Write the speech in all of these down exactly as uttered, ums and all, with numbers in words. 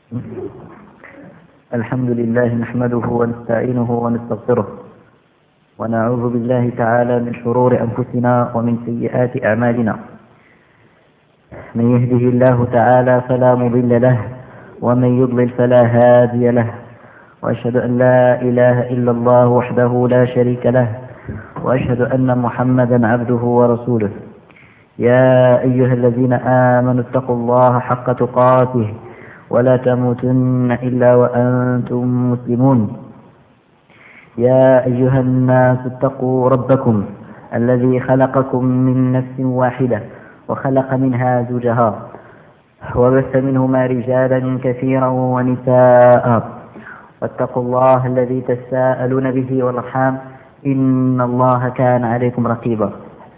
الحمد لله نحمده ونستعينه ونستغفره ونعوذ بالله تعالى من شرور أنفسنا ومن سيئات أعمالنا. من يهده الله تعالى فلا مضل له ومن يضلل فلا هادي له، وأشهد أن لا إله إلا الله وحده لا شريك له، وأشهد أن محمدا عبده ورسوله. يا أيها الذين آمنوا اتقوا الله حق تقاته ولا تموتن إلا وأنتم مسلمون. يا أيها الناس اتقوا ربكم الذي خلقكم من نفس واحدة وخلق منها زوجها وبث منهما رجالا كثيرا ونساء، واتقوا الله الذي تساءلون به والأرحام إن الله كان عليكم رقيبا.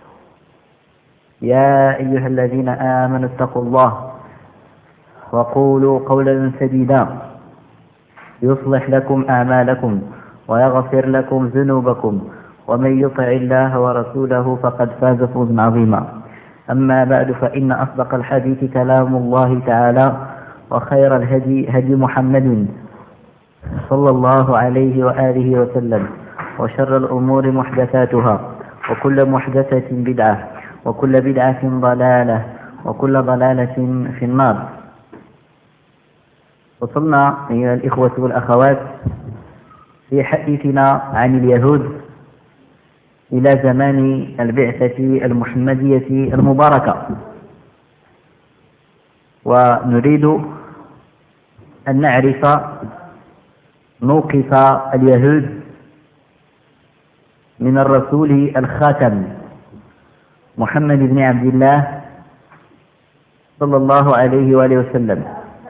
يا أيها الذين آمنوا اتقوا الله وقولوا قولا سديدا يصلح لكم أعمالكم ويغفر لكم ذنوبكم، ومن يطع الله ورسوله فقد فاز فوزا عظيما. أما بعد، فإن أصدق الحديث كلام الله تعالى، وخير الهدي هدي محمد صلى الله عليه وآله وسلم، وشر الأمور محدثاتها، وكل محدثة بدعة، وكل بدعة ضلالة، وكل ضلالة في النار. وصلنا أيها الإخوة والأخوات في حديثنا عن اليهود إلى زمان البعثة المحمدية المباركة، ونريد أن نعرف موقف اليهود من الرسول الخاتم محمد بن عبد الله صلى الله عليه وآله وسلم.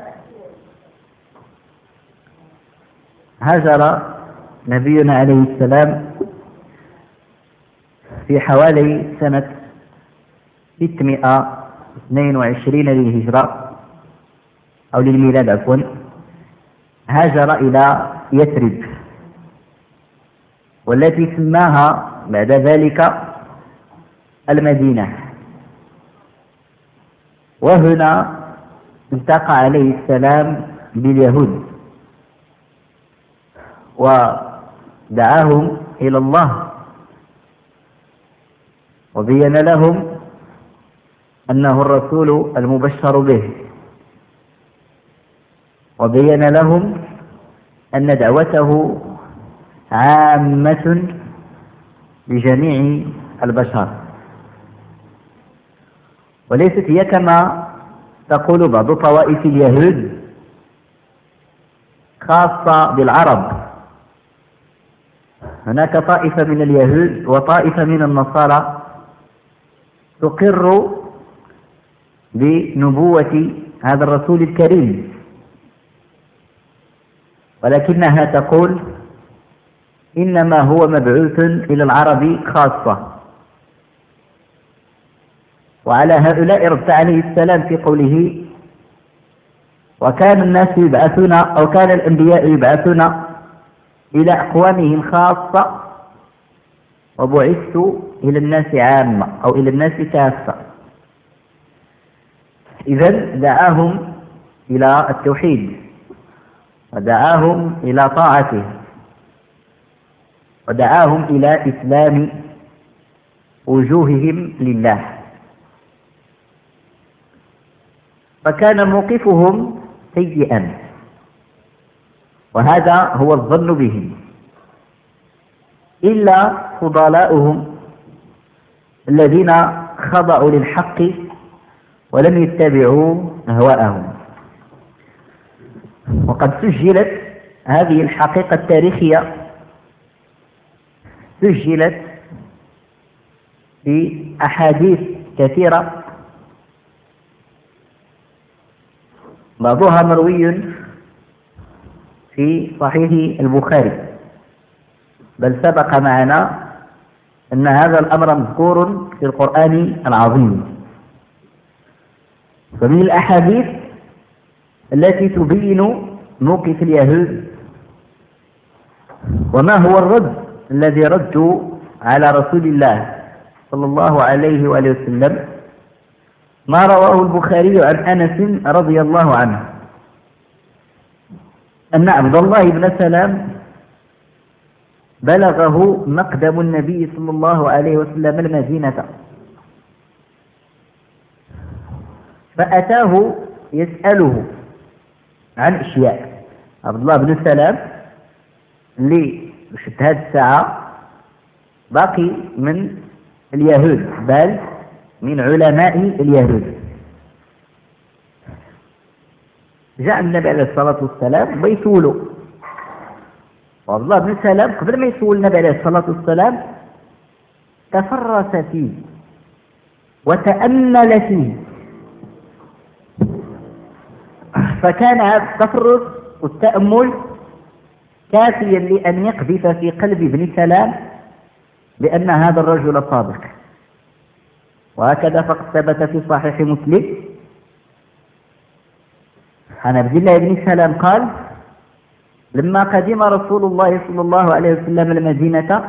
هاجر نبينا عليه السلام في حوالي سنة ستمائة واثنين وعشرين للهجرة أو للميلاد عفوا، هاجر إلى يثرب، والتي سماها بعد ذلك المدينة. وهنا التقى عليه السلام باليهود ودعاهم إلى الله، وبين لهم أنه الرسول المبشر به، وبين لهم أن دعوته عامة لجميع البشر، وليست هي كما تقول بعض طوائف اليهود خاصة بالعرب. هناك طائفة من اليهود وطائفة من النصارى تقر بنبوة هذا الرسول الكريم، ولكنها تقول إنما هو مبعوث إلى العرب خاصة. وعلى هؤلاء رد عليه السلام في قوله: وكان الناس يبعثون أو كان الأنبياء يبعثون إلى أقوامهم خاصة، وبعثت إلى الناس عامة أو إلى الناس كافة. إذن دعاهم إلى التوحيد، ودعاهم إلى طاعته، ودعاهم إلى إسلام وجوههم لله. فكان موقفهم سيئا، وهذا هو الظن بهم، إلا فضلاؤهم الذين خضعوا للحق ولم يتبعوا أهواءهم. وقد سجلت هذه الحقيقة التاريخية، سجلت في أحاديث كثيرة، بعضها مروي في صحيح البخاري، بل سبق معنا أن هذا الأمر مذكور في القرآن العظيم. فمن الأحاديث التي تبين موقف اليهود وما هو الرد الذي ردوا على رسول الله صلى الله عليه وآله وسلم ما رواه البخاري عن أنس رضي الله عنه أن عبد الله بن سلام بلغه مقدم النبي صلى الله عليه وسلم المدينة، فأتاه يسأله عن أشياء. عبد الله بن سلام اللي شفت هذه الساعة باقي من اليهود، بل من علماء اليهود. جاء النبي عليه الصلاة والسلام بيسوله، وعبد الله بن سلام قبل ما يسول النبي عليه الصلاة والسلام تفرس فيه وتأمل فيه، فكان هذا التفرس والتأمل كافيا لأن يقذف في قلب ابن سلام بأن هذا الرجل صادق. وهكذا فقد ثبت في صحيح مسلم عن عبد الله بن سلام قال: لما قدم رسول الله صلى الله عليه وسلم المدينة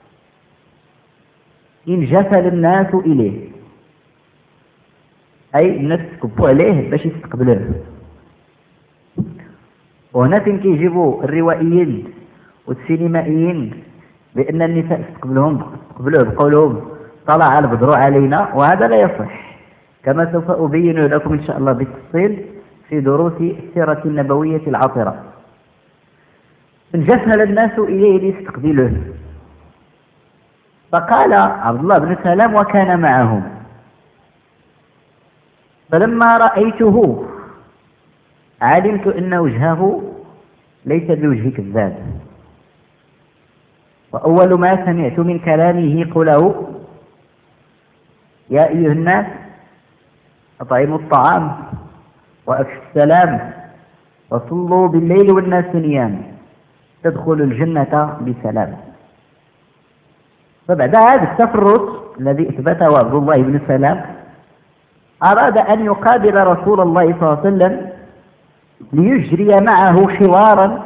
انجفل الناس إليه، أي الناس تكبوا عليه باش يستقبلوه. وهنا فين كيجيبوا الروائيين والسينمائيين بأن النساء استقبلوهم استقبلوه بقولهم طلع البدر علينا، وهذا لا يصح، كما سوف أبين لكم إن شاء الله بالتفصيل في دروس السيرة النبوية العطرة. انجفل الناس إليه ليستقبلوه، فقال عبد الله بن سلام وكان معهم: فلما رأيته علمت أن وجهه ليس بوجه كذاب، وأول ما سمعت من كلامه قوله: يا أيها الناس أطعموا الطعام وأفشوا السلام وصلوا بالليل والناس نيام تدخلوا الجنة بسلام. فبعد هذا التفرس الذي اثبته عبد الله بن سلام أراد أن يقابل رسول الله صلى الله عليه وسلم ليجري معه حوارا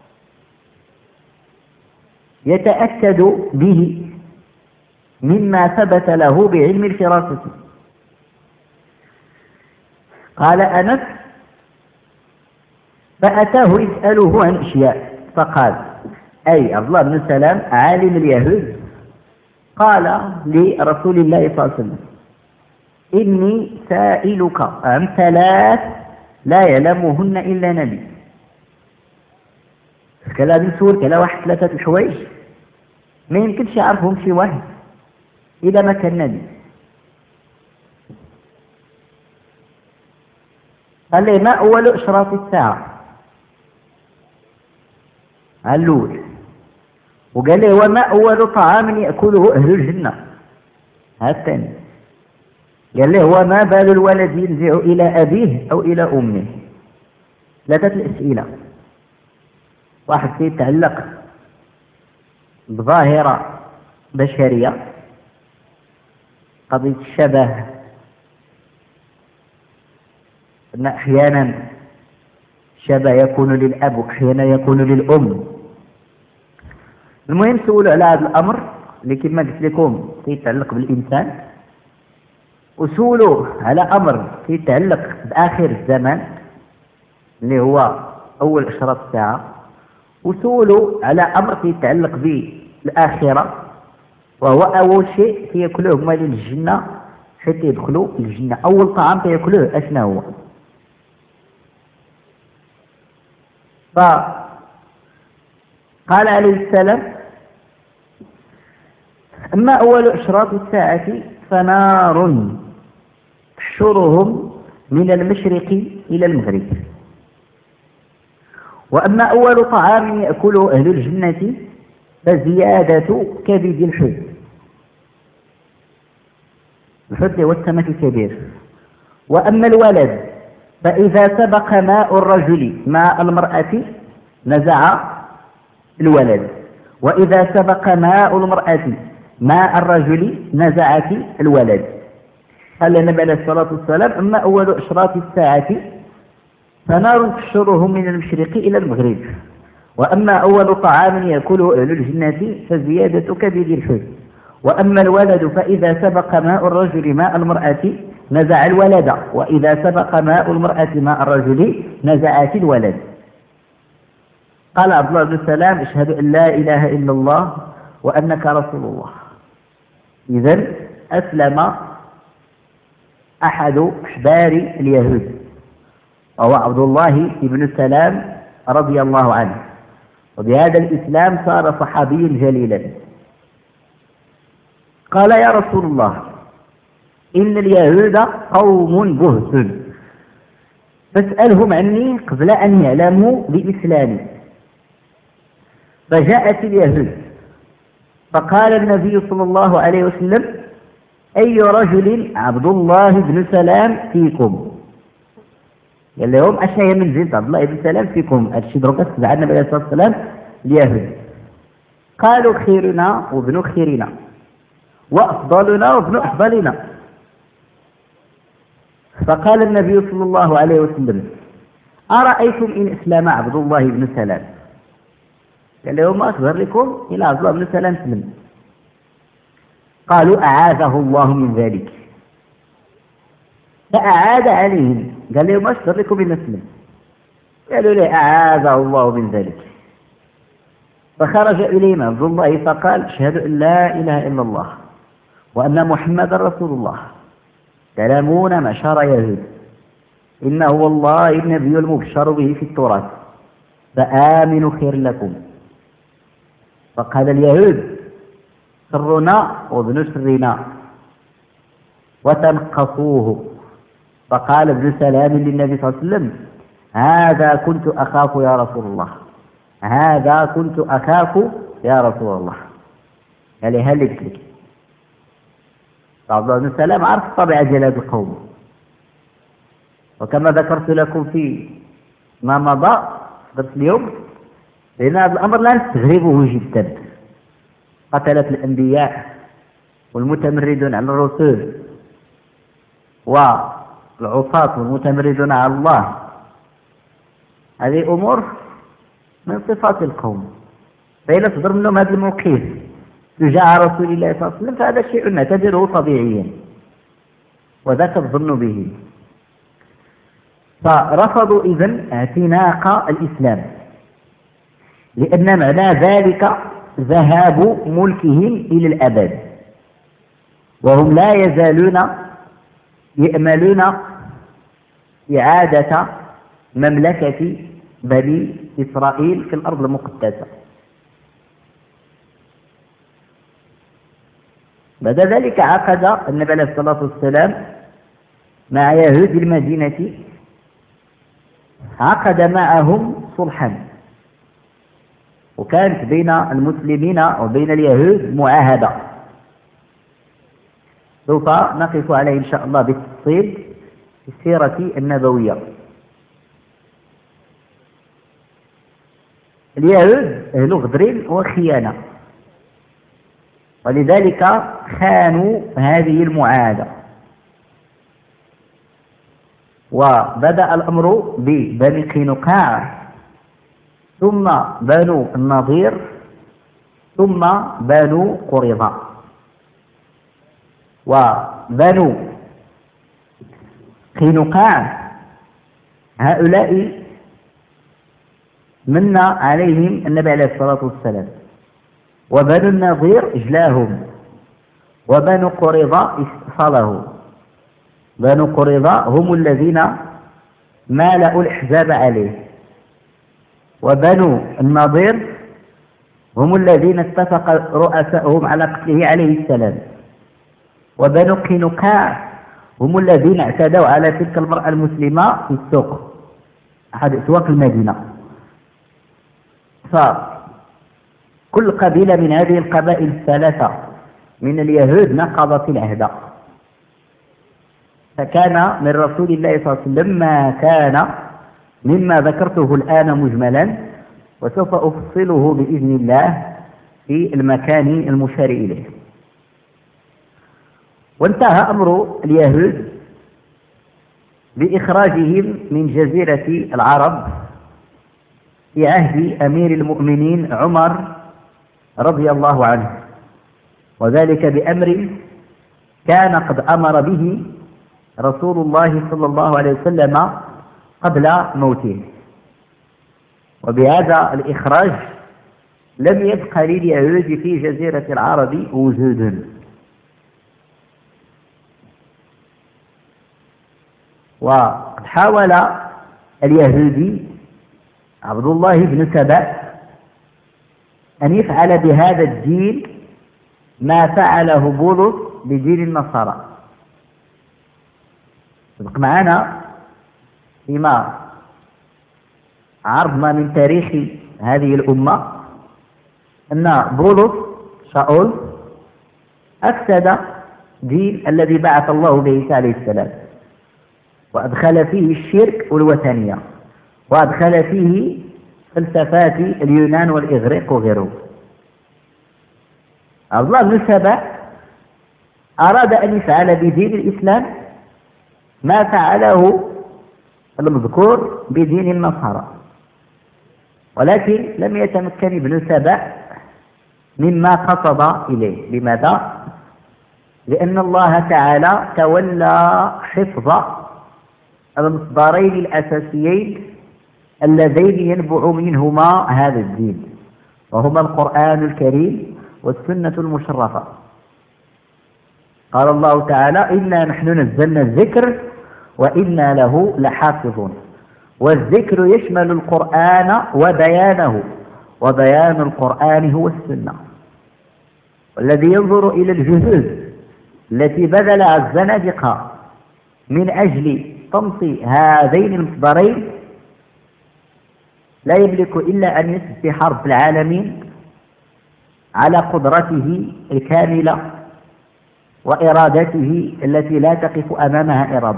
يتأكد به مما ثبت له بعلم الفراسة. قال أنس: فأتاه يسأله عن أشياء، فقال أي عبد الله بن سلام عالم اليهود قال لرسول الله صلى الله عليه وسلم: إني سائلك عن ثلاث لا يعلمهن إلا نبي. كلام يسول كلا واحد ثلاثة الحوايج ما يمكنش يعرفهم شي واحد إذا ما كان نبي. قال لي: ما أول إشراط الساعة؟ الأول. وقال لي: وما أول طعام يأكله أهل الجنة؟ الثاني. قال له: وما بال الولد ينزع إلى أبيه أو إلى أمه؟ ثلاثة الأسئلة. واحد يتعلق بظاهرة بشرية، قضية الشبه، أن أحيانا شبه يكون للأب وأحيانا يكون للأم. المهم سؤولوا على هذا الأمر اللي كما قلت لكم يتعلق بالإنسان، وسولوا على أمر يتعلق بآخر الزمان اللي هو أول إشراط الساعة، وسولوا على أمر يتعلق بالآخرة وهو أول شيء يأكلوه مال الجنة حتى يدخلوا الجنة. أول طعام يأكلوه أشنا هو؟ فقال عليه السلام: أما أول إشراط الساعة فنار تحشرهم من المشرق إلى المغرب، وأما أول طعام يأكله أهل الجنة فزيادة كبد الحوت. الحوت هو السمك الكبير. وأما الولد فإذا سبق ماء الرجل ماء المرأة نزع الولد، وإذا سبق ماء المرأة ماء الرجل نزعت الولد. قال النبي عليه الصلاة والسلام: أما أول إشراط الساعة فنار تحشرهم من المشرق إلى المغرب، وأما أول طعام يأكله أهل الجنة فزيادة كبد الحوت، وأما الولد فإذا سبق ماء الرجل ماء المرأة نزع الولد، وإذا سبق ماء المرأة ماء الرجل نزعت الولد. قال عبد الله بن سلام اشهد أن لا إله إلا الله وأنك رسول الله. إذن أسلم أحد أحبار اليهود وهو عبد الله بن سلام رضي الله عنه، وبهذا الإسلام صار صحابيا جليلا. قال يا رسول الله إن اليهود قوم بهت فاسألهم عني قبل أن يعلموا بإسلامي. فجاءت اليهود فقال النبي صلى الله عليه وسلم أي رجل عبد الله بن سلام فيكم؟ قال لهم أشياء من زيد عبد الله بن سلام فيكم؟ هادشي دروك تبع النبي عليه الصلاة والسلام اليهود. قالوا خيرنا وابن خيرنا وأفضلنا وابن أفضلنا. فقال النبي صلى الله عليه وسلم أرأيتم إن أسلم عبد الله بن سلام؟ قال لهم ما أخبر لكم إلى عبد الله بن سلام سلم. قالوا أعاذه الله من ذلك. فأعاد عليهم قال لهم ما أخبر لكم إن أسلم؟ قالوا لي أعاذه الله من ذلك. فخرج إليهم عبد الله فقال اشهد أن لا إله إلا الله وأن محمد رسول الله تعلمون معشر يهود إنه والله النبي المبشر به في التراث فآمنوا خير لكم. فقال اليهود سرنا وابن سرنا وتنقصوه. فقال ابن سلام للنبي صلى الله عليه وسلم هذا كنت أخاف يا رسول الله، هذا كنت أخاف يا رسول الله. قال هل لك عبد الله بن سلام عرف طبيعة جلاد القوم، وكما ذكرت لكم في ما مضى درس اليوم لأن هذا الأمر لا نستغربه جدا. قتلة الأنبياء والمتمردون على الرسول والعصاة والمتمردون على الله، هذه أمور من صفات القوم. فإذا صدر منهم هذا الموقف تجاه رسول الله صلى الله عليه وسلم فهذا شيء نعتبره طبيعيا وذاك الظن به. فرفضوا إذن اعتناق الإسلام لأن معنى ذلك ذهاب ملكهم إلى الأبد، وهم لا يزالون يأملون إعادة مملكة بني إسرائيل في الأرض المقدسة. بعد ذلك عقد النبي عليه الصلاة والسلام مع يهود المدينة عقد معهم صلحا، وكانت بين المسلمين وبين اليهود معاهدة سوف نقف عليه إن شاء الله بالتفصيل في السيرة النبوية. اليهود أهل غدر وخيانة، ولذلك خانوا هذه المعاهدة. وبدأ الأمر ببني قينقاع ثم بنو النضير ثم بنو قريظة. وبنو قينقاع هؤلاء من عليهم النبي عليه الصلاة والسلام، وبنو النضير إجلاهم، وبنو قريظة استصله. بنو قريظة هم الذين مالأوا الأحزاب عليه، وبنو النضير هم الذين اتفق رؤساءهم على قتله عليه السلام، وبنو قينقاع هم الذين اعتدوا على تلك المرأة المسلمة في السوق أحد أسواق المدينة. فكل قبيلة من هذه القبائل الثلاثة من اليهود نقضت العهد، فكان من رسول الله صلى الله عليه وسلم ما كان مما ذكرته الآن مجملا، وسوف أفصله بإذن الله في المكان المشار إليه. وانتهى أمر اليهود بإخراجهم من جزيرة العرب في عهد أمير المؤمنين عمر رضي الله عنه، وذلك بأمر كان قد أمر به رسول الله صلى الله عليه وسلم قبل موته. وبهذا الإخراج لم يبق لليهود في جزيرة العرب وجود. وقد حاول اليهودي عبد الله بن سبأ أن يفعل بهذا الدين ما فعله بولس بدين النصارى. سبق معنا فيما عرضنا من تاريخ هذه الأمة أن بولس شاول أفسد دين الذي بعث الله به عيسى عليه السلام، وأدخل فيه الشرك والوثنية، وأدخل فيه فلسفات اليونان والإغريق وغيره. عبد الله بن سبأ أراد أن يفعل بدين الإسلام ما فعله المذكور بدين النصارى، ولكن لم يتمكن ابن سبأ مما قصد إليه. لماذا؟ لأن الله تعالى تولى حفظ المصدرين الأساسيين اللذين ينبع منهما هذا الدين، وهما القرآن الكريم والسنة المشرفة. قال الله تعالى: إنا نحن نزلنا الذكر وإنا له لحافظون. والذكر يشمل القرآن وبيانه، وبيان القرآن هو السنة. والذي ينظر إلى الجهود التي بذلها الزنادقة من أجل طمس هذين المصدرين لا يملك إلا أن يسبح رب العالمين على قدرته الكاملة وإرادته التي لا تقف أمامها إرادة.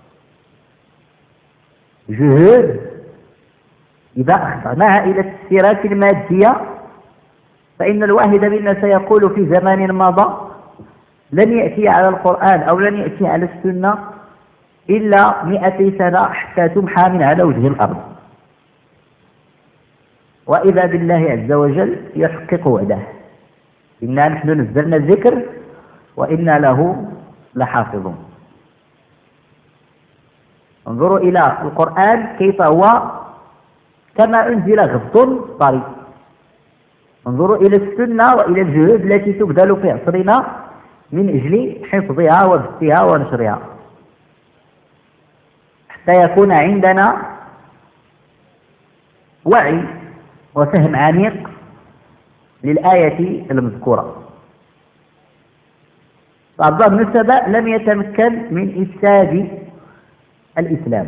جهود إذا أخذناها إلى التفسيرات المادية فإن الواحد منا سيقول في زمان مضى لن يأتي على القرآن أو لن يأتي على السنة إلا مئتي سنة حتى تمحى من على وجه الأرض، وإذا بالله عز وجل يحقق وعده: إنا نحن نزلنا الذكر وإنا له لحافظون. انظروا إلى القرآن كيف هو كما أنزل غض طري. انظروا إلى السنة وإلى الجهود التي تبذل في عصرنا من أجل حفظها وبثها ونشرها حتى يكون عندنا وعي وفهم عميق للآية المذكورة. عبد الله بن سبأ لم يتمكن من إفساد الإسلام،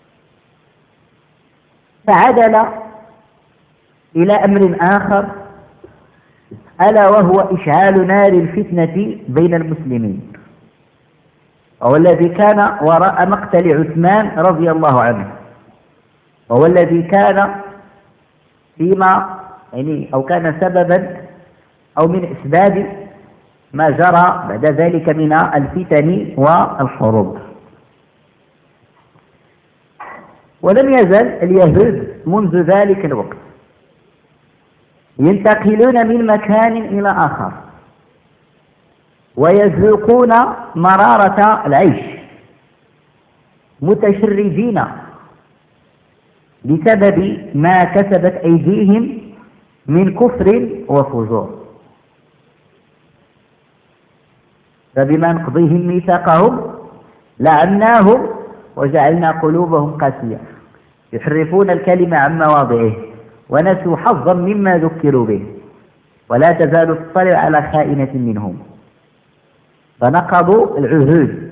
فعدل إلى أمر آخر، ألا وهو إشعال نار الفتنة بين المسلمين، وهو الذي كان وراء مقتل عثمان رضي الله عنه، وهو الذي كان فيما يعني أو كان سببا أو من أسباب ما جرى بعد ذلك من الفتن والحروب. ولم يزل اليهود منذ ذلك الوقت ينتقلون من مكان إلى آخر ويذوقون مرارة العيش متشردين بسبب ما كسبت أيديهم من كفر وفجور، فبما نقضيهم ميثاقهم لعناهم وجعلنا قلوبهم قاسية يحرفون الكلمة عن مواضعه ونسوا حظا مما ذكروا به ولا تزال تطلع على خائنة منهم. فنقضوا العهود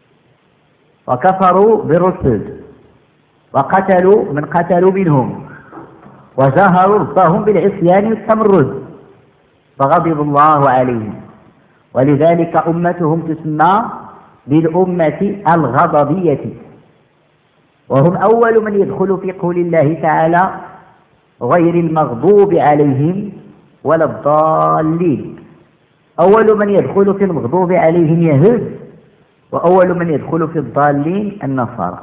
وكفروا بالرسل وقتلوا من قتلوا منهم وجاهروا ربهم بالعصيان والتمرد فغضب الله عليهم، ولذلك أمتهم تسمى بالأمة الغضبية، وهم أول من يدخل في قول الله تعالى: غير المغضوب عليهم ولا الضالين. أول من يدخل في المغضوب عليهم يهود، وأول من يدخل في الضالين النصارى.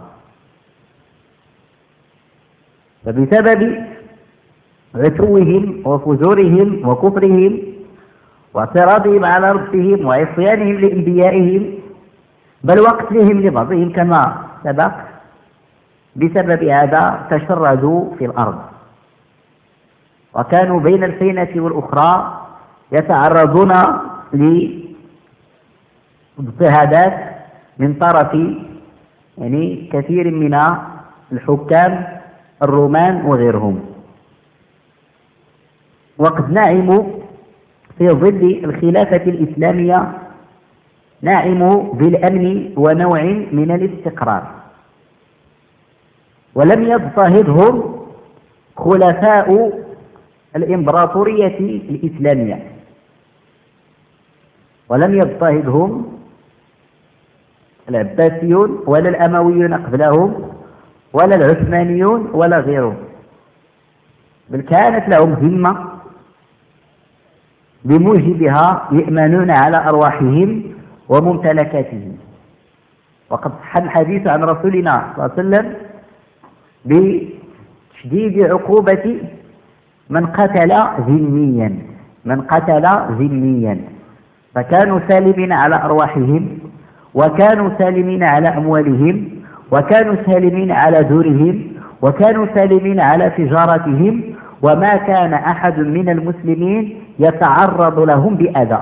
فبسبب عتوهم وفجورهم وكفرهم واعتراضهم على ربهم وعصيانهم لأنبيائهم بل وقتلهم لبعضهم كما سبق، بسبب هذا تشردوا في الأرض وكانوا بين الفينة والأخرى يتعرضون لاضطهادات من طرف يعني كثير من الحكام الرومان وغيرهم. وقد نعموا في ظل الخلافة الإسلامية نعموا بالأمن ونوع من الاستقرار، ولم يضطهدهم خلفاء الإمبراطورية الإسلامية، ولم يضطهدهم العباسيون ولا الأمويون قبلهم ولا العثمانيون ولا غيرهم، بل كانت لهم ذمة بموجبها يأمنون على أرواحهم وممتلكاتهم. وقد صح الحديث عن رسولنا صلى الله عليه وسلم بتشديد عقوبة من قتل ذميا من قتل ذميا فكانوا سالمين على أرواحهم، وكانوا سالمين على أموالهم، وكانوا سالمين على دورهم، وكانوا سالمين على تجارتهم، وما كان أحد من المسلمين يتعرض لهم بأذى.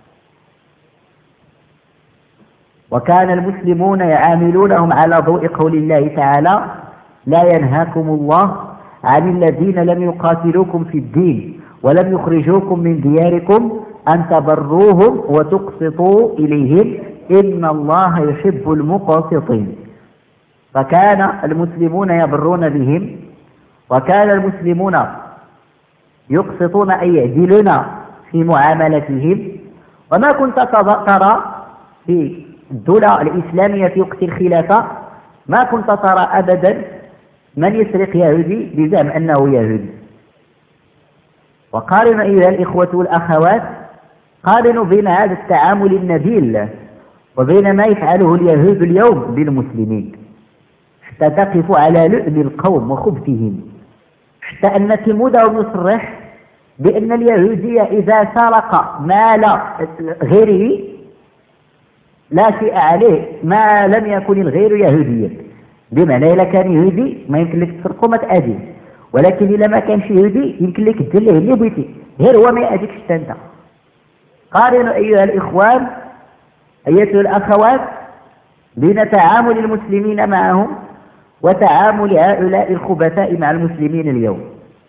وكان المسلمون يعاملونهم على ضوء قول الله تعالى: لا ينهاكم الله عن الذين لم يقاتلوكم في الدين ولم يخرجوكم من دياركم أن تبروهم وتقسطوا إليهم إن الله يحب المقسطين. فكان المسلمون يبرون بهم، وكان المسلمون يقسطون أي يعدلون في معاملتهم. وما كنت ترى في الدولة الإسلامية في وقت الخلافة، ما كنت ترى أبدا من يسرق يهودي بزعم أنه يهودي. وقارنوا أيها الإخوة والأخوات، قارنوا بين هذا التعامل النبيل وبين ما يفعله اليهود اليوم بالمسلمين، حتى تقف على لؤم القوم وخبثهم، حتى أن تلمودهم يصرح بأن اليهودي إذا سرق مال غيره لا شيء عليه ما لم يكن الغير يهوديا. بمعنى إذا كان يهودي ما يمكن لك تسرقه ما تأذيه، ولكن إذا ما كانش يهودي يمكن لك تدير له اللي بغيتي، غير هو ما يأذيكش أنت. قارنوا أيها الإخوان أيتها الأخوات بين تعامل المسلمين معهم وتعامل هؤلاء الخبثاء مع المسلمين اليوم.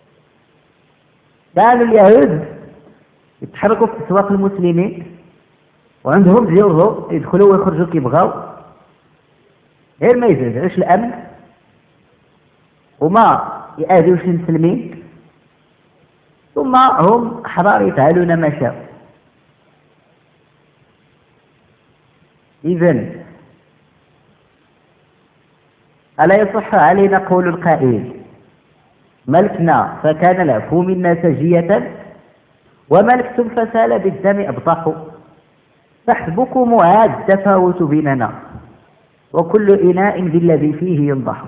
كانوا اليهود يتحركوا في أسواق المسلمين وعندهم ديورهم يدخلوا ويخرجوا كيبغاو، غير ما يزعجوش الأمن وما يأذوش المسلمين، ثم هم أحرار يفعلون ما شاءوا. إذن ألا يصح علينا قول القائل: ملكنا فكان العفو منا سجية، وملكتم فسال بالدم أبطحوا، فحسبكم هذا التفاوت بيننا، وكل إناء بالذي فيه ينضح.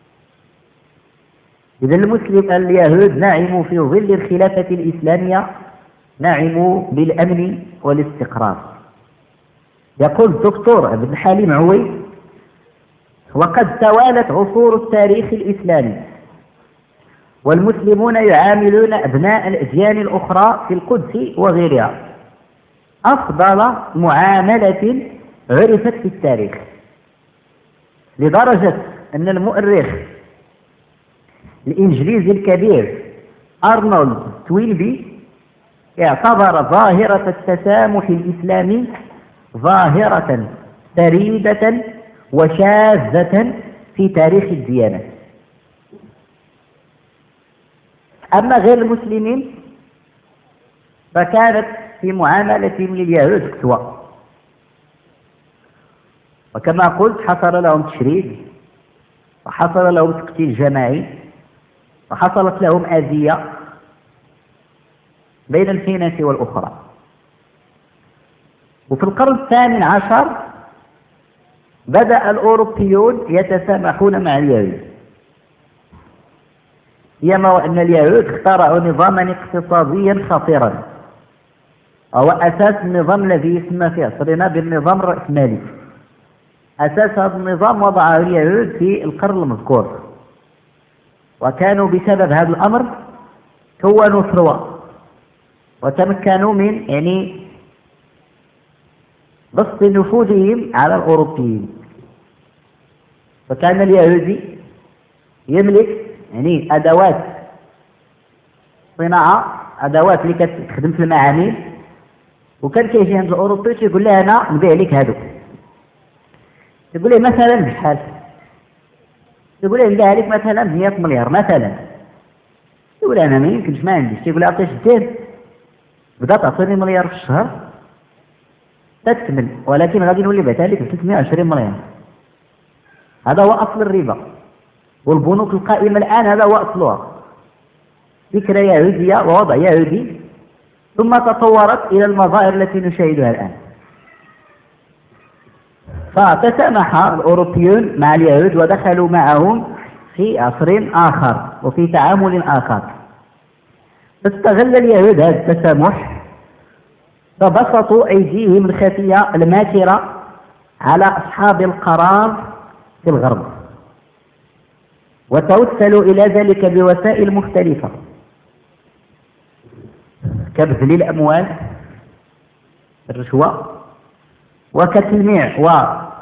إذا المسلم اليهود نعموا في ظل الخلافة الإسلامية، نعموا بالأمن والاستقرار. يقول الدكتور ابن حليم عوي: وقد توالت عصور التاريخ الإسلامي والمسلمون يعاملون أبناء الأديان الأخرى في القدس وغيرها أفضل معاملة عرفت في التاريخ، لدرجة أن المؤرخ الإنجليزي الكبير أرنولد توينبي اعتبر ظاهرة التسامح الإسلامي ظاهرة فريدة وشاذة في تاريخ الديانة. أما غير المسلمين فكانت في معاملتهم لليهود أسوأ، وكما قلت حصل لهم تشريد، وحصل لهم تقتيل جماعي، وحصلت لهم أذية بين الفينة والأخرى. وفي القرن الثامن عشر بدأ الأوروبيون يتسامحون مع اليهود، يما وأن اليهود اخترعوا نظاما اقتصاديا خطيرا، وهو أساس النظام الذي يسمى في عصرنا بالنظام الرأسمالي. أساس هذا النظام وضعه اليهود في القرن المذكور، وكانوا بسبب هذا الأمر كونوا ثروة وتمكنوا من يعني بسط نفوذهم على الأوروبيين. فكان اليهودي يملك يعني أدوات صناعة، أدوات اللي كتخدم في المعامل، وكان كيجي عند الأوروبي تيقول له أنا نبيع لك هادو، يقول له مثلا بشحال، يقول له نبيع لك مثلا ب مئة مليار مثلا، يقول أنا ما يمكنش ما عنديش، يقول له عطيش دير بدا تعطيني مليار في الشهر تكمل، ولكن غادي نولي بعتها لك ب ثلاثمئة وعشرين مليار. هذا هو أصل الربا، والبنوك القائمة الآن هذا هو أصلها، فكرة يهودية ووضع يهودي ثم تطورت إلى المظاهر التي نشاهدها الآن. فتسامح الأوروبيون مع اليهود ودخلوا معهم في عصر آخر وفي تعامل آخر. فاستغل اليهود هذا التسامح فبسطوا أيديهم الخفية الماكرة على أصحاب القرار في الغرب، وتوسلوا إلى ذلك بوسائل مختلفة كبذل الأموال، الرشوة، وكتلميع و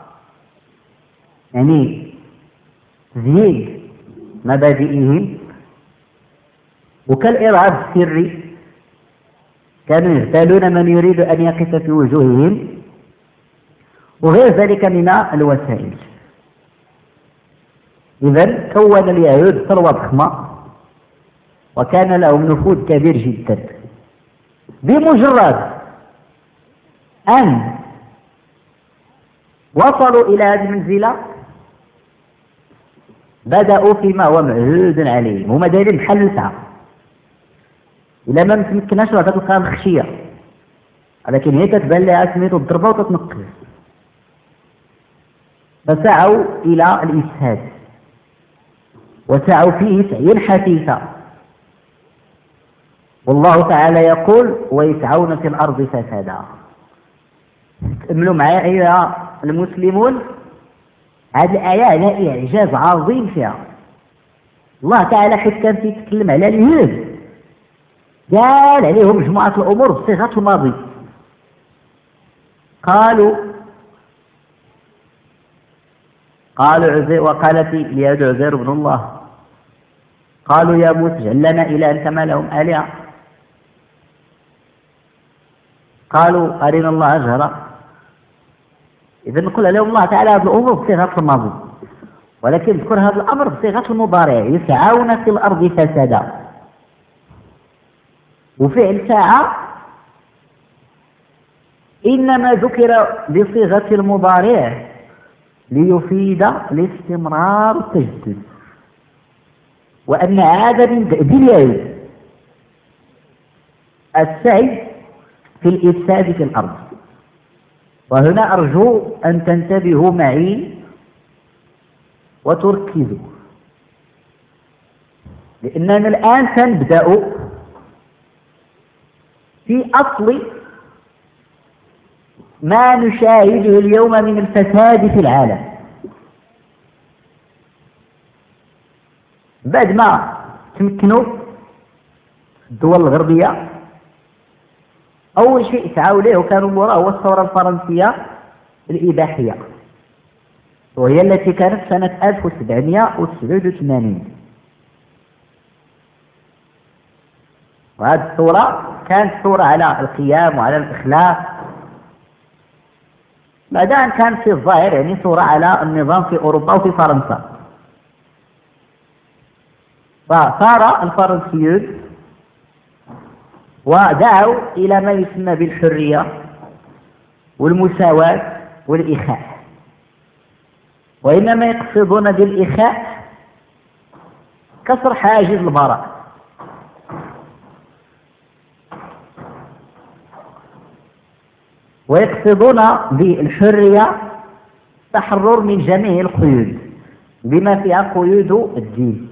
يعني تزييد مبادئهم، وكالإرهاب السري، كانوا يغتالون من يريد أن يقف في وجوههم، وغير ذلك من الوسائل. إذن كون اليهود ثروة ضخمة وكان لهم نفوذ كبير جدا. بمجرد أن وصلوا إلى هذه المنزلة بدأوا فيما هو معهود عليه، هما دايرين بحال الساعة، إلا ما متمكناش راه تلقاها مخشية، ولكن هي كتبان لها سميتو الضربة وتتنقز. فسعوا إلى الإفساد وسعوا فيه سعيا حثيثا، والله تعالى يقول ويسعون في الأرض فسادا. تأملوا معي أيها المسلمون، هذه الآية لها إعجاز عظيم فيها. الله تعالى حيث كان يتكلم على اليهود قال عليهم مجموعة الأمور بصيغة الماضي. قالوا قالوا عزير وقالت اليهود عزير بن الله، قالوا يا موسى اجعل لنا إلها كما لهم آلهة، قالوا أرنا الله جهرا. إذا نقول عليهم الله تعالى هذه الأمور بصيغة الماضي، ولكن ذكر هذا الأمر بصيغة المضارع، يسعون في الأرض فسادا. وفعل ساعة إنما ذكر بصيغة المضارع ليفيد الاستمرار والتجدد، وأن هذا من دأب اليهود السعي في الإفساد في الأرض. وهنا أرجو أن تنتبهوا معي وتركزوا، لأننا الآن سنبدأ في أصل ما نشاهده اليوم من الفساد في العالم. بعد ما تمكنوا الدول الغربية أول شيء سعوا له وكانوا وراء هو الثورة الفرنسية الإباحية، وهي التي كانت سنة ألف وسبعمئة وتسعة وثمانين. وهذه الثورة كانت ثورة على القيام وعلى الإخلاق، بعد أن كان في الظاهر يعني ثورة على النظام في أوروبا وفي فرنسا. فثار الفرنسيون ودعوا إلى ما يسمى بالحرية والمساواة والإخاء، وإنما يقصدون بالإخاء كسر حاجز البراء، ويقصدون بالحرية تحرر من جميع القيود بما فيها قيود الدين،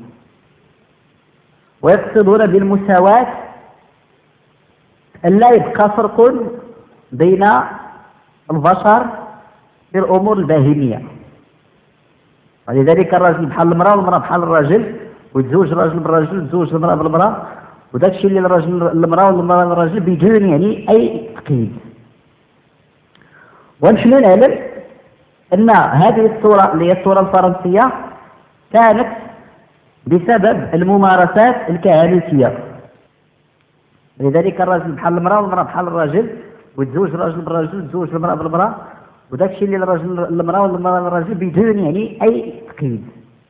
ويقصدون بالمساواة أن لا يبقى فرق بين البشر في الأمور الباهمية. ولذلك الرجل بحال المرأة والمرأة بحال الرجل، ويتزوج الرجل بالرجل ويتزوج المرأة بالمرأة، وداك الشيء اللي الرجل المرأة والمرأة للرجل بدون يعني أي تقييد. ونحن نعلم أن هذه الصورة اللي هي الصورة الفرنسية كانت بسبب الممارسات الكهنوتية. لذلك الرجل بحال المرأة والمرأة بحال الرجل، وتزوج الرجل بالرجل وتزوج المرأة بالمرأة، وداك الشيء اللي الرجل المرأة والمرأة للرجل بدون يعني أي تقييد.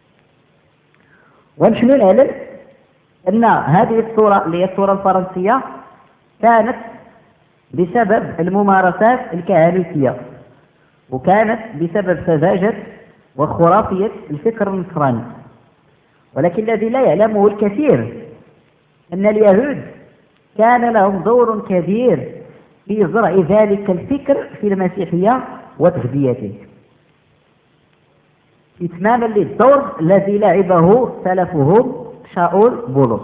ونحن نعلم أن هذه الصورة اللي هي الصورة الفرنسية كانت بسبب الممارسات الكهنوتية، وكانت بسبب سذاجة وخرافية الفكر النصراني. ولكن الذي لا يعلمه الكثير أن اليهود كان لهم دور كبير في زرع ذلك الفكر في المسيحية وتغذيته، إتماما للدور الذي لعبه سلفهم شاول بولس.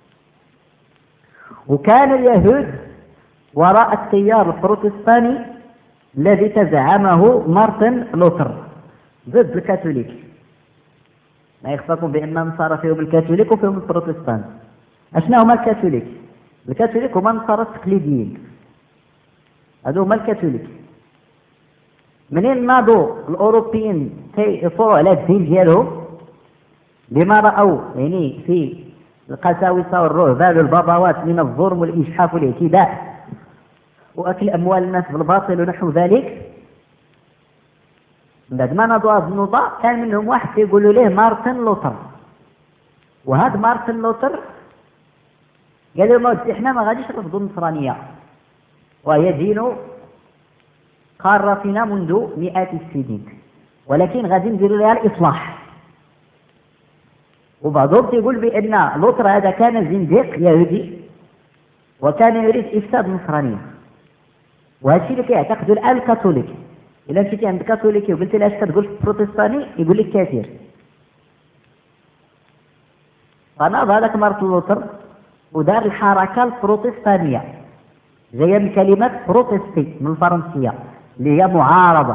وكان اليهود وراء التيار البروتستاني الذي تزعمه مارتن لوثر ضد الكاثوليك. ما يخفاكم بأن النصارى فيهم الكاثوليك وفيهم البروتستان. أشنا هما الكاثوليك؟ الكاثوليك هما النصارى التقليديين، هذو هما الكاثوليك. منين ناضوا الأوروبيين يصوروا على الدين ديالهم بما رأوا يعني في القساوسة والرهبان والبابوات من الظلم والإجحاف والاعتداء وأكل أموال الناس بالباطل ونحو ذلك، بعد ما ناضوا هذه النوضة كان منهم واحد يقولوا له مارتن لوثر. وهذا مارتن لوثر قالوا ما احنا ما غاديش نرفضوا النصرانية، وهي دين قارتنا منذ مئات السنين، ولكن غادي نديروا لها الإصلاح. وبعضهم يقول بأن لوثر هذا كان زنديق يهودي وكان يريد إفساد النصرانية، وهذا الشيء اللي كيعتقدوا الآن الكاثوليك. إلا مشيتي عند الكاثوليكي وقلت له اش كتقول في البروتستاني يقول لك كافر. فناض هذاك مارتن لوثر ودار الحركة البروتستانية جاية من كلمة بروتستي من الفرنسية اللي هي معارضة،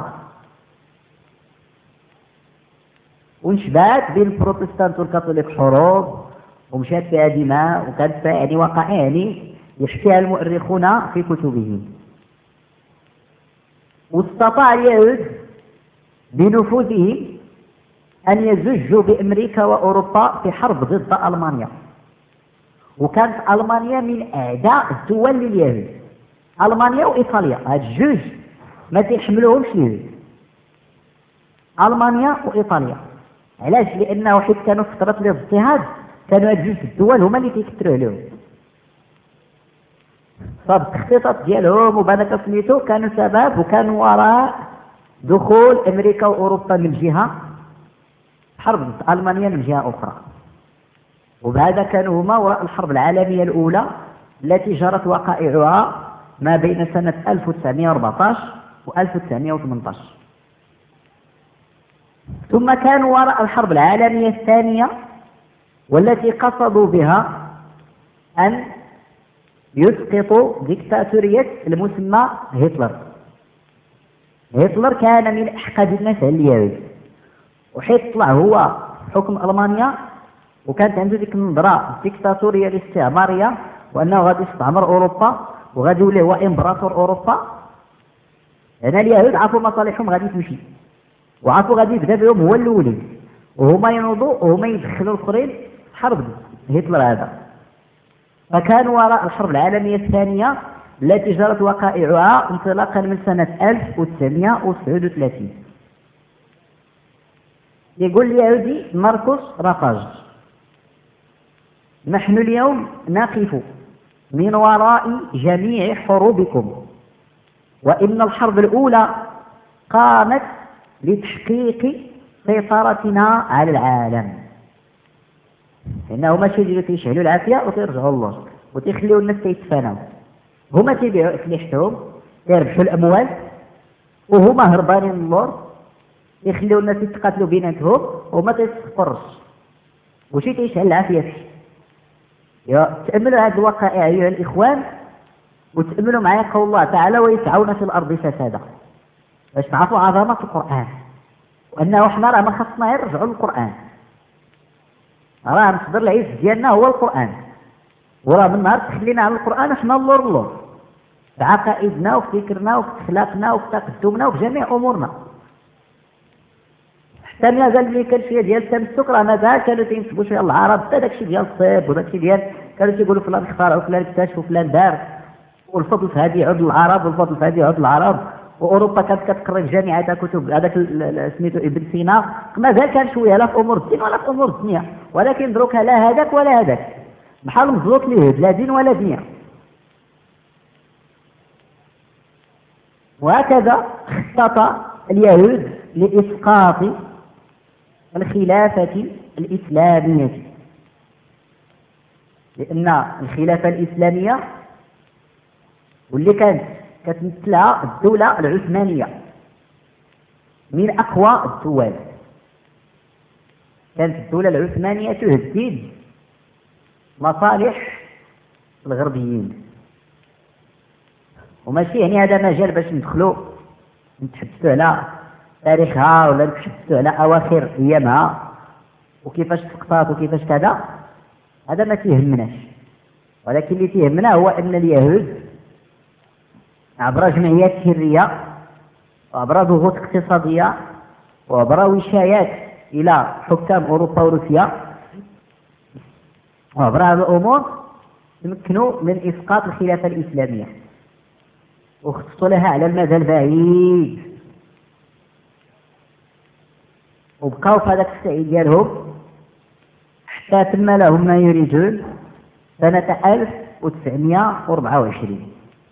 وانشبات بين البروتستانت والكاثوليك حروب ومشات فيها دماء، وكانت فيها يعني واقع يعني يحكيها المؤرخون في كتبهم. واستطاع اليهود بنفوذهم أن يزجوا بأمريكا وأوروبا في حرب ضد ألمانيا، وكانت ألمانيا من أعداء الدول لليهود، ألمانيا وإيطاليا. هاد الجوج ما تيحملوهمش اليهود، ألمانيا وإيطاليا. علاش؟ لأنه حيت كانوا في فترة الاضطهاد كانوا هاد جوج الدول هما اللي كيكثروا عليهم، فالتخطيطات ديالهم وبهذاك سميتو كانوا سبب وكانوا وراء دخول أمريكا وأوروبا من جهة، حرب ضد ألمانيا من جهة أخرى. وبهذا كانوا هما وراء الحرب العالمية الأولى التي جرت وقائعها ما بين سنة ألف وتسعمائة وأربعة عشر و ألف وتسعمائة وثمانية عشر. ثم كانوا وراء الحرب العالمية الثانية والتي قصدوا بها أن يسقطوا ديكتاتورية المسمى هتلر. هتلر كان من أحقد الناس على اليهود، وحيث طلع هو حكم ألمانيا وكانت عنده ديك النظرة الديكتاتورية الاستعمارية وأنه غادي يستعمر أوروبا وغادي يولي هو إمبراطور أوروبا. هنا اليهود عرفوا مصالحهم غادي تمشي، وعرفوا غادي يبدا بهم هو الأولين، وهما ينوضوا وهما يدخلوا الآخرين في حرب هتلر هذا. فكانوا وراء الحرب العالمية الثانية التي جرت وقائعها انطلاقا من سنة ألف وتسعمائة وتسعة وثلاثين. يقول اليهودي ماركوس رافاج: نحن اليوم نقف من وراء جميع حروبكم، وإن الحرب الأولى قامت لتحقيق سيطرتنا على العالم. لأنه ماشي اللي تيشعلوا العافية وتيرجعوا الله وتيخليوا الناس تيتفانوا، هما تيبيعوا أسلحتهم يربحوا الأموال وهما هربانين من اللور، يخليوا الناس يتقاتلوا بيناتهم وما تيستقرش وشي تيشعل العافية فيه. تأملوا هذه الوقائع أيها الإخوان، وتأملوا معايا قول الله تعالى: ويسعون في الأرض فسادا، باش تعرفوا عظمة القرآن وأنه حنا راه ما خصنا غير نرجعوا للقرآن، راه مصدر العز ديالنا هو القرآن. وراه من نهار تخلينا على القرآن احنا اللور اللور في عقائدنا وفي فكرنا وفي اخلاقنا وفي تقدمنا وفي جميع امورنا. حتى مازال ملي كان شويه ديال التمسك راه مازال كانوا تينسبوا شويه العرب، حتى داكشي ديال الطب وداكشي ديال كانوا تيقولوا فلان اخترع وفلان اكتشف وفلان دار، والفضل في هذه يعود للعرب والفضل في هذه يعود للعرب. واوروبا كانت كتقرا في جامعتها كتب هذاك سميتو ابن سينا، مازال كان شويه لا في امور الدين ولا في امور الدنيا، ولكن دروكها لا هذاك ولا هذاك بحال مزلوط اليهود، لا دين ولا دنيا. وهكذا خطط اليهود لإسقاط الخلافة الإسلامية، لأن الخلافة الإسلامية واللي كانت كتمثلها الدولة العثمانية من أقوى الدول، كانت الدولة العثمانية تهدد مصالح الغربيين. وماشي يعني هذا مجال باش ندخلوا نتحدثوا على تاريخها ولا نتحدثوا على أواخر أيامها وكيفاش سقطات وكيفاش كذا، هذا ما تيهمناش. ولكن اللي تيهمنا هو أن اليهود عبر جمعيات سرية وعبر ضغوط اقتصادية وعبر وشايات إلى حكام أوروبا وروسيا وعبر هذه الأمور تمكنوا من إسقاط الخلافة الإسلامية وخططوا لها على المدى البعيد، وبقاو في هذاك السعي ديالهم حتى تم لهم ما يريدون سنة ألف وتسعمائة وأربعة وعشرين،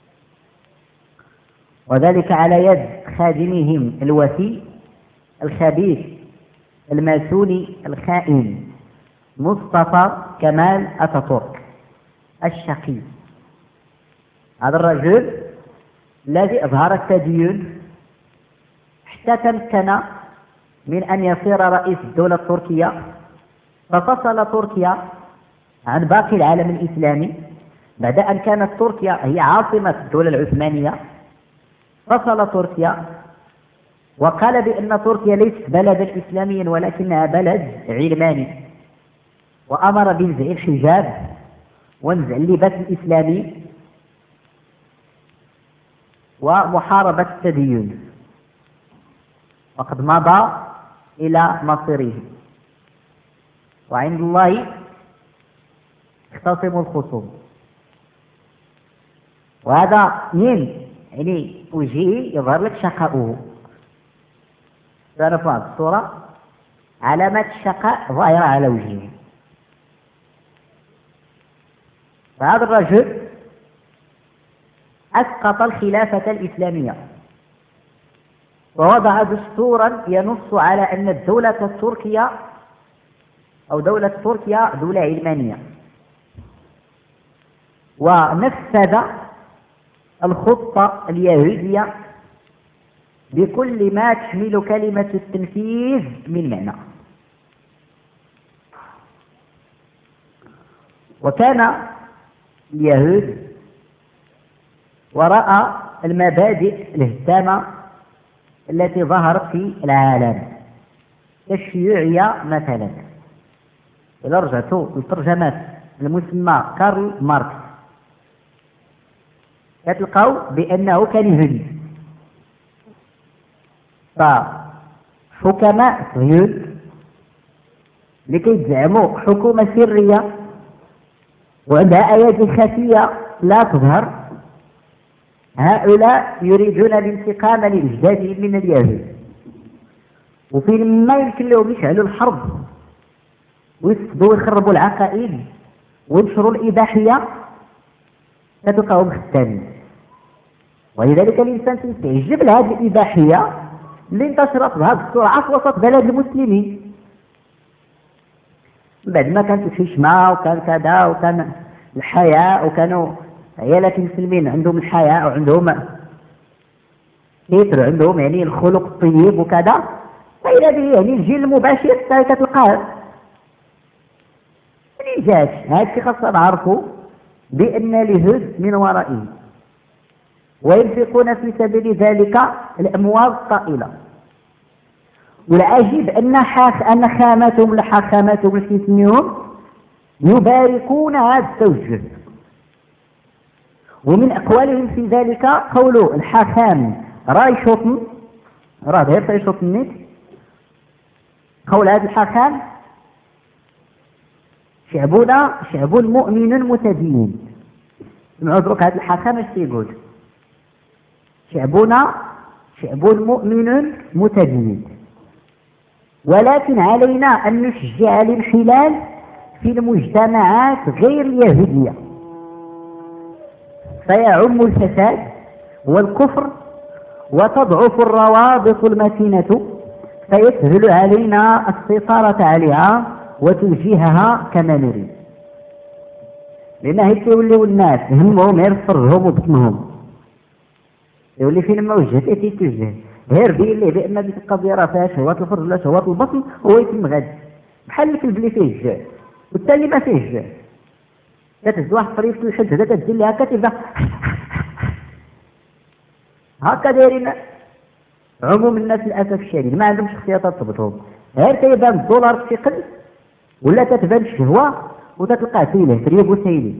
وذلك على يد خادمهم الوفي الخبيث الماسوني الخائن مصطفى كمال أتاتورك الشقي. هذا الرجل الذي أظهر التدين حتى تمكن من أن يصير رئيس الدولة التركية، ففصل تركيا عن باقي العالم الإسلامي بعد أن كانت تركيا هي عاصمة الدولة العثمانية. فصل تركيا وقال بأن تركيا ليست بلدا إسلاميا ولكنها بلد علماني، وأمر بنزع الحجاب ونزع اللباس الإسلامي ومحاربة التدين، وقد مضى إلى مصيره. وعند الله اختصموا الخصوم. وهذا من يعني وجهه يظهر لك شقاؤه. تعرفوا هذه الصورة علامات الشقاء ظاهرة على وجهه. فهذا الرجل أسقط الخلافة الإسلامية ووضع دستورا ينص على أن الدولة التركية أو دولة تركيا دولة علمانية، ونفذ الخطة اليهودية بكل ما تحمل كلمة التنفيذ من معنى. وكان اليهود وراء المبادئ الهدامة التي ظهرت في العالم كالشيوعية مثلا. إذا رجعتوا لترجمات المسمى كارل ماركس كتلقاو بأنه كان يهودي. فحكماء اليهود اللي كيزعموا حكومة سرية وعندها أيادي خفية لا تظهر، هؤلاء يريدون الانتقام لأجدادهم من اليهود، وفين ما يمكن لهم يشعلوا الحرب ويفسدوا ويخربوا العقائد وينشروا الإباحية تتلقاهم خدامين. ولذلك الإنسان تستعجب لهذه الإباحية اللي انتشرت بهذه السرعة في وسط بلد المسلمين، بعد ما كانت الحشمة وكان كذا وكان الحياء وكانوا عيالات المسلمين عندهم الحياء وعندهم كثر عندهم يعني الخلق الطيب وكذا، فإذا به يعني الجيل المباشر كتلقاه منين جاش. هادشي خاصنا نعرفوا بأن اليهود من ورائه وينفقون في سبيل ذلك الأموال الطائلة. والعجيب أن حاخ أن خاماتهم لحاخاماتهم اللي يسميهم يباركون هذا التوجه. ومن أقوالهم في ذلك قول الحاخام رايشوتن، راه غير رايشوتن نيت، قول هذا الحاخام: شعبنا شعب مؤمن متدين. سمعوا دروك هذا الحاخام اش تيقول؟ شعبنا شعب مؤمن متدين، ولكن علينا أن نشجع الانحلال في المجتمعات غير اليهودية، فيعم الفساد والكفر وتضعف الروابط المتينة، فيسهل علينا السيطرة عليها وتوجيهها كما نريد. لأن هيك يوليو الناس همهم غير فرهم وبطنهم، يولي فين ما وجهت تيتوجه غير بين ليه بأن هذيك القضية راه فيها شهوات الفرج ولا شهوات البطن، هو يتم غادي بحال الكلب اللي فيه الجاع والتالي ما فيه الجاع. كتهز واحد الطريف تشد هذا كتدير لها كتبدا هكا دايرين. عموم الناس للاسف الشديد ما عندهمش شخصيات تضبطهم، غير تيبان الدولار ثقل ولا تتبان الشهوه وتتلقاه سيله تريب وسيلين.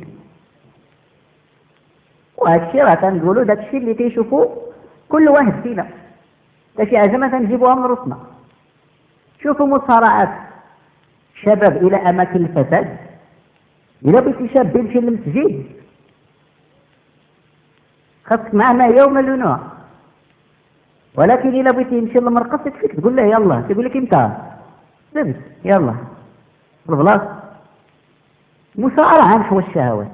وهذا الشيء راه كنقولوا داك الشيء اللي كيشوفوا كل واحد فينا. دا شي حاجه مثلا نجيبوها من راسنا، شوفوا مصارعات شباب الى اماكن الفساد. الا بغيتي شاب يمشي للمسجد خاصك معنا يوم لنوع، ولكن الا بغيتي يمشي للمرقص تفيك تقول له يلا، تقول لك امتى لبس يلا البلاص. مصارعه نحو الشهوات،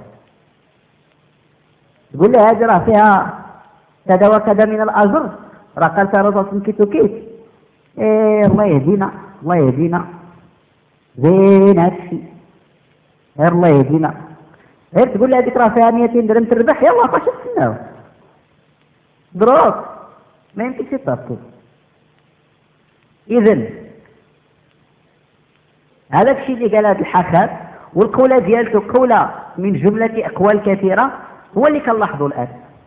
تقول له هذه راه فيها كذا وكذا من الاجر، راه قالت راسها كيت وكيت. ايه الله يهدينا الله يهدينا، زين هادشي غير الله يهدينا. غير تقول لها هذيك راه فيها مئتين درهم تربح، يلا فاش تسناو دروك ما يمكنش يطبقوا. اذا هذا الشيء اللي قال هذا الحاخام والقوله ديالته قوله من جمله اقوال كثيره هو اللي كنلاحظوا الان.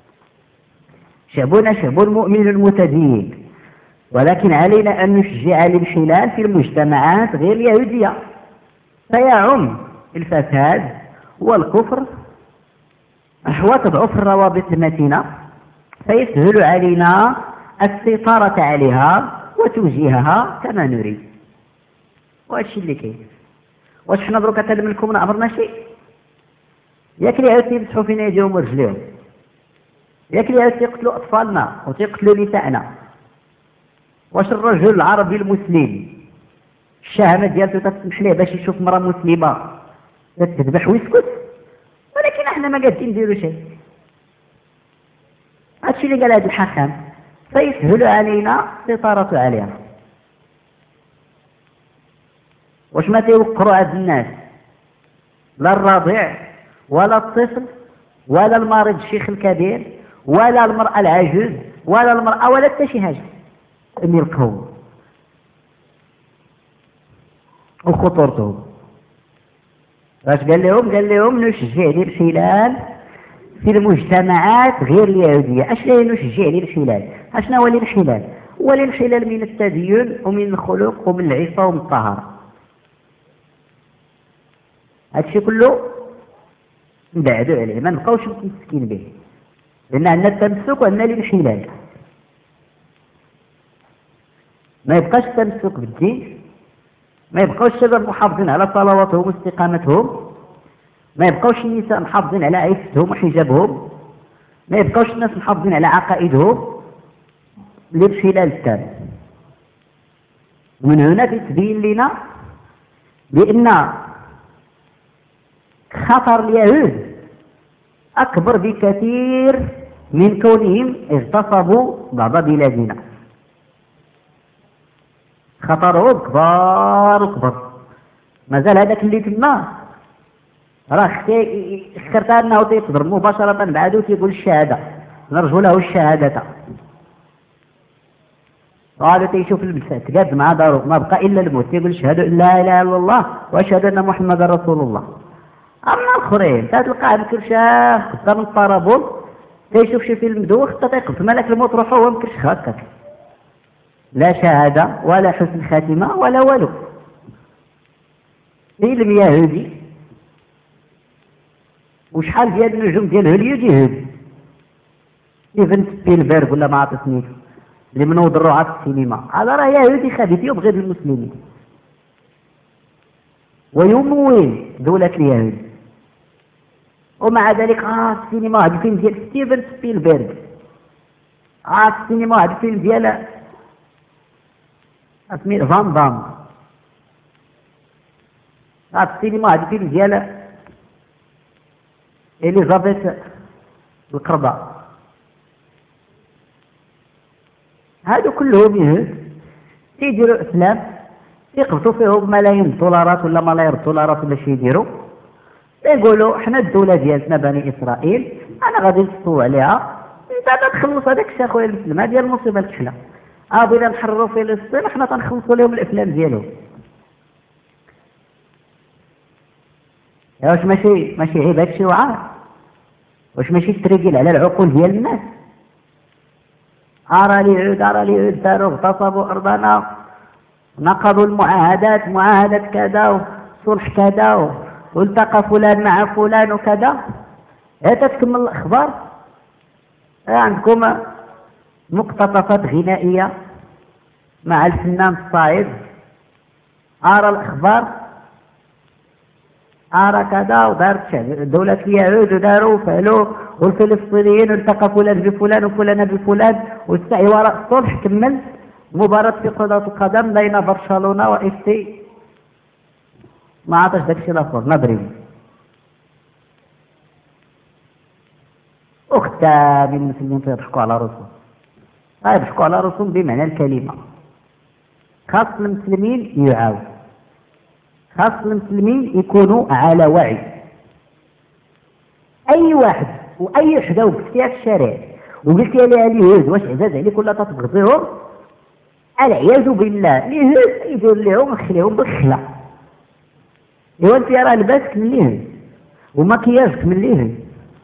شعبنا شعب مؤمن متدين، ولكن علينا ان نشجع الانحلال في المجتمعات غير اليهوديه، فيعم الفساد والكفر وتضعف الروابط المتينه، فيسهل علينا السيطرة عليها وتوجيهها كما نريد. وهادشي اللي كاين. واش حنا دروك كنملكو من عمرنا شيء؟ ياك اللي عاود تيمسحوا فينا يديهم ورجليهم، ياك اللي عاود تيقتلوا اطفالنا وتيقتلوا نسائنا. واش الرجل العربي المسلم الشهامه ديالته تسمح ليه باش يشوف مرأة مسلمه تذبح ويسكت؟ ولكن احنا ما قادرين نديروا شيء. هادشي اللي قال هذا الحاخام، فيسهل علينا السيطرة عليها. واش ما تيوقروا هاد الناس لا الرضيع ولا الطفل ولا المريض الشيخ الكبير ولا المرأة العجوز ولا المرأة ولا حتى شي حاجة من القوم وخطورتهم. واش قال لهم؟ قال لهم نشجع الانحلال في المجتمعات غير اليهودية. اش لا نشجع الانحلال؟ اشنا هو الانحلال؟ هو الانحلال من التدين ومن الخلق ومن العفة ومن الطهارة. هادشي كله نبعدوا عليه، ما نبقاوش متمسكين به، لان عندنا التمسك وعندنا الانحلال. ما يبقاش التمسك بالدين، ما يبقاوش الشباب محافظين على صلواتهم واستقامتهم، ما يبقاوش النساء محافظين على عفتهم وحجابهم، ما يبقاوش الناس محافظين على عقائدهم، الانحلال التام. ومن هنا تبين لنا بأن خطر اليهود أكبر بكثير من كونهم اغتصبوا بعض بلادنا. خطرهم كبار وكبر. مازال هذاك اللي تما راه اخترت انه تيقدر مباشره بعدو تيقول الشهاده، نرجو له الشهاده. وهذا تيشوف المسات تقاد مع دارو ما بقى الا الموت، تيقول اشهد ان لا اله الا الله واشهد ان محمدا رسول الله. اما الاخرين تلقاه مكرشاخ قدام الطرابل تيشوف شي فيلم دوخ حتى تيقف ملك الموت روحه هو مكرشخ هكاك، لا شهاده ولا حسن خاتمه ولا والو. فيلم يهودي وشحال ديال النجوم ديال هوليود يهود ستيفن سبيلبرغ ولا ما عرفت سميتو اللي منوض الرعاة في السينما، هذا راه يهودي خبيث يبغض المسلمين ويمول دولة اليهود. ومع ذلك اه السينما هذا الفيلم ديال ستيفن سبيلبرغ، اه السينما هذا الفيلم ديال اسمي فان دام، اه السينما هذا الفيلم ديال اليزابيث القربة. هادو كلهم يهود تيديروا افلام يقبضوا فيهم ملايين الدولارات ولا ملايير الدولارات ولا شي يديروا، يقولوا حنا الدوله ديالتنا بني اسرائيل انا غادي نسطو عليها بعد تخلص هذاك الشيء اخويا المسلم. هذه المصيبه الكحله، اه بغينا نحرروا فلسطين حنا تنخلصوا لهم الافلام ديالهم. واش ماشي ماشي عيب هادشي وعار؟ واش ماشي تريقل على العقول ديال الناس؟ ارى اليهود ارى اليهود داروا اغتصبوا ارضنا، نقضوا المعاهدات، معاهدة كذا وصلح كذا والتقى فلان مع فلان وكذا. هذا تكمل الاخبار، عندكم مقتطفات غنائية مع الفنان الصاعد، ارى الاخبار ارى كذا ودارت دولة اليهود وداروا وفعلوا والفلسطينيين والتقى فلان بفلان وفلان بفلان والسعي وراء الصلح. كمل مباراة في كرة القدم بين برشلونة واف سي ما عطاش داكشي الاخر مدريد. اختام المسلمين تيضحكوا على راسهم، يضحكوا على راسهم بمعنى الكلمة. خاص المسلمين يعاود، خاص المسلمين يكونوا على وعي. اي واحد واي وحده وقفتيها في الشارع وقلتي لها اليهود واش عزاز عليك ولا تتبغضيهم، العياذ بالله اليهود يدير لهم يخليهم بالخلا. ايوا انت راه لباسك من اليهود ومكياجك من اليهود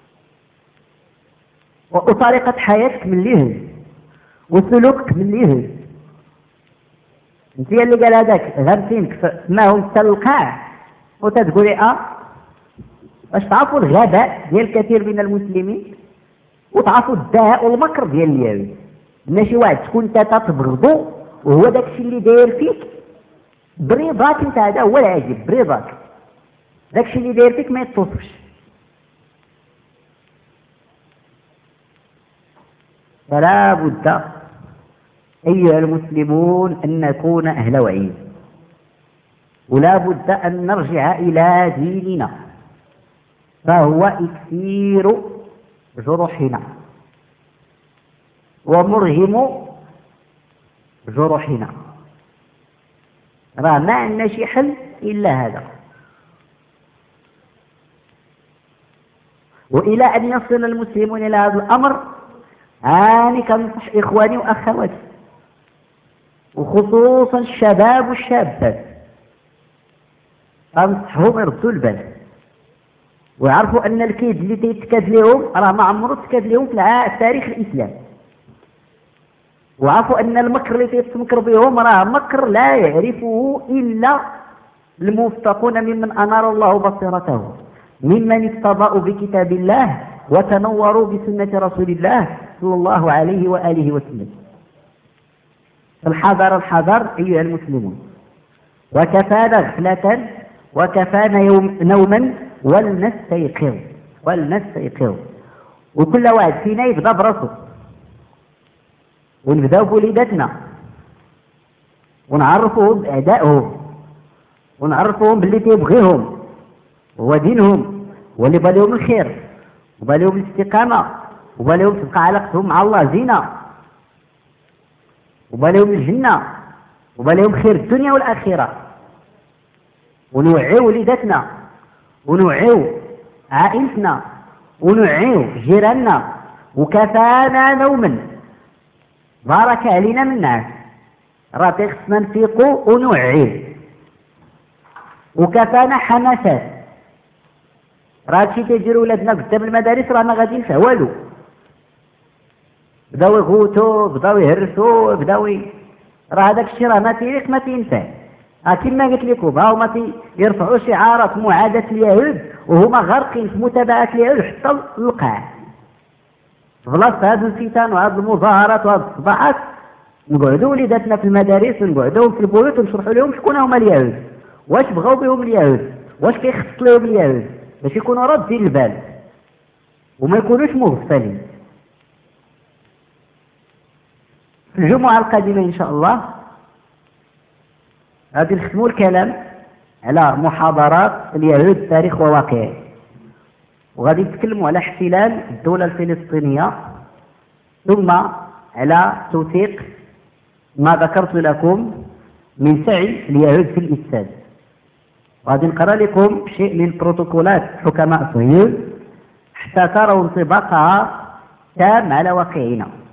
وطريقة حياتك من اليهود وسلوكك من اليهود. انت اللي قال هذاك غامتينك ما هو القاع وتتقولي اه باش تعرفوا الغباء ديال كثير من المسلمين وتعرفوا الدهاء والمكر ديال اليهود. ان شي واحد تكون انت تبغضو وهو داكشي اللي داير فيك بريضاك انت، هذا هو العجيب، بريضاك داكشي اللي داير فيك ما يتوصفش. فلا بد ايها المسلمون ان نكون اهل وعي، ولا بد ان نرجع الى ديننا فهو اكثير جروحنا ومرهم جروحنا. راه ما عندنا شي حل الا هذا. والى ان يصل المسلمون الى هذا الامر هاني كنصح اخواني واخواتي وخصوصا الشباب والشابات، انصحهم يردوا البال ويعرفوا ان الكيد اللي تيتكاد لهم راه ما عمرو تكاد لهم في تاريخ الاسلام، وعرفوا ان المكر اللي تيتمكر بهم راه مكر لا يعرفه الا الموفقون ممن انار الله بصيرته، ممن استضاءوا بكتاب الله وتنوروا بسنة رسول الله صلى الله عليه وآله وسلم. الحذر الحذر أيها المسلمون، وكفانا غفلة وكفانا يوم نوما ولنستيقظ ولنستيقظ. وكل واحد فينا يبدا براسه، ونبداو بوليداتنا ونعرفوهم بأعدائهم ونعرفوهم باللي تيبغيهم هو دينهم واللي بالهم الخير وبالهم الاستقامة وبالهم تبقى علاقتهم مع الله زينة وبالهم الجنة وبالهم خير الدنيا والآخرة. ونوعيو وليداتنا ونوعيو عائلتنا ونوعيو جيراننا. وكفانا نوما بارك علينا من الناس، راه خصنا نفيقو ونوعيو. وكفانا حماسات، راه هادشي تيديروا ولادنا قدام المدارس راه ما غادي ينفع والو. بداو يغوتوا بداو يهرسوا بداو ي... راه هذاك الشيء راه ما تيريق ما تينفع. كما قلت لكم هما يرفعوا شعارات معاداة اليهود وهما غارقين في متابعة اليهود حتى القاع. بلاصة هذا الفتن وهذه المظاهرات وهذه الصداعات نقعدوا وليداتنا في المدارس ونقعدوا في البيوت ونشرحوا لهم شكون هما اليهود، واش بغاو بهم اليهود، واش كيخص لهم اليهود، باش يكونوا رادين البال وما يكونوش مغفلين. في الجمعة القادمة إن شاء الله غادي نختموا الكلام على محاضرات اليهود تاريخ وواقع، وغادي نتكلموا على احتلال الدولة الفلسطينية، ثم على توثيق ما ذكرت لكم من سعي اليهود في الإفساد. غادي نقرأ لكم شيء من بروتوكولات حكماء صهيون حتى تروا انطباقها تام على واقعنا.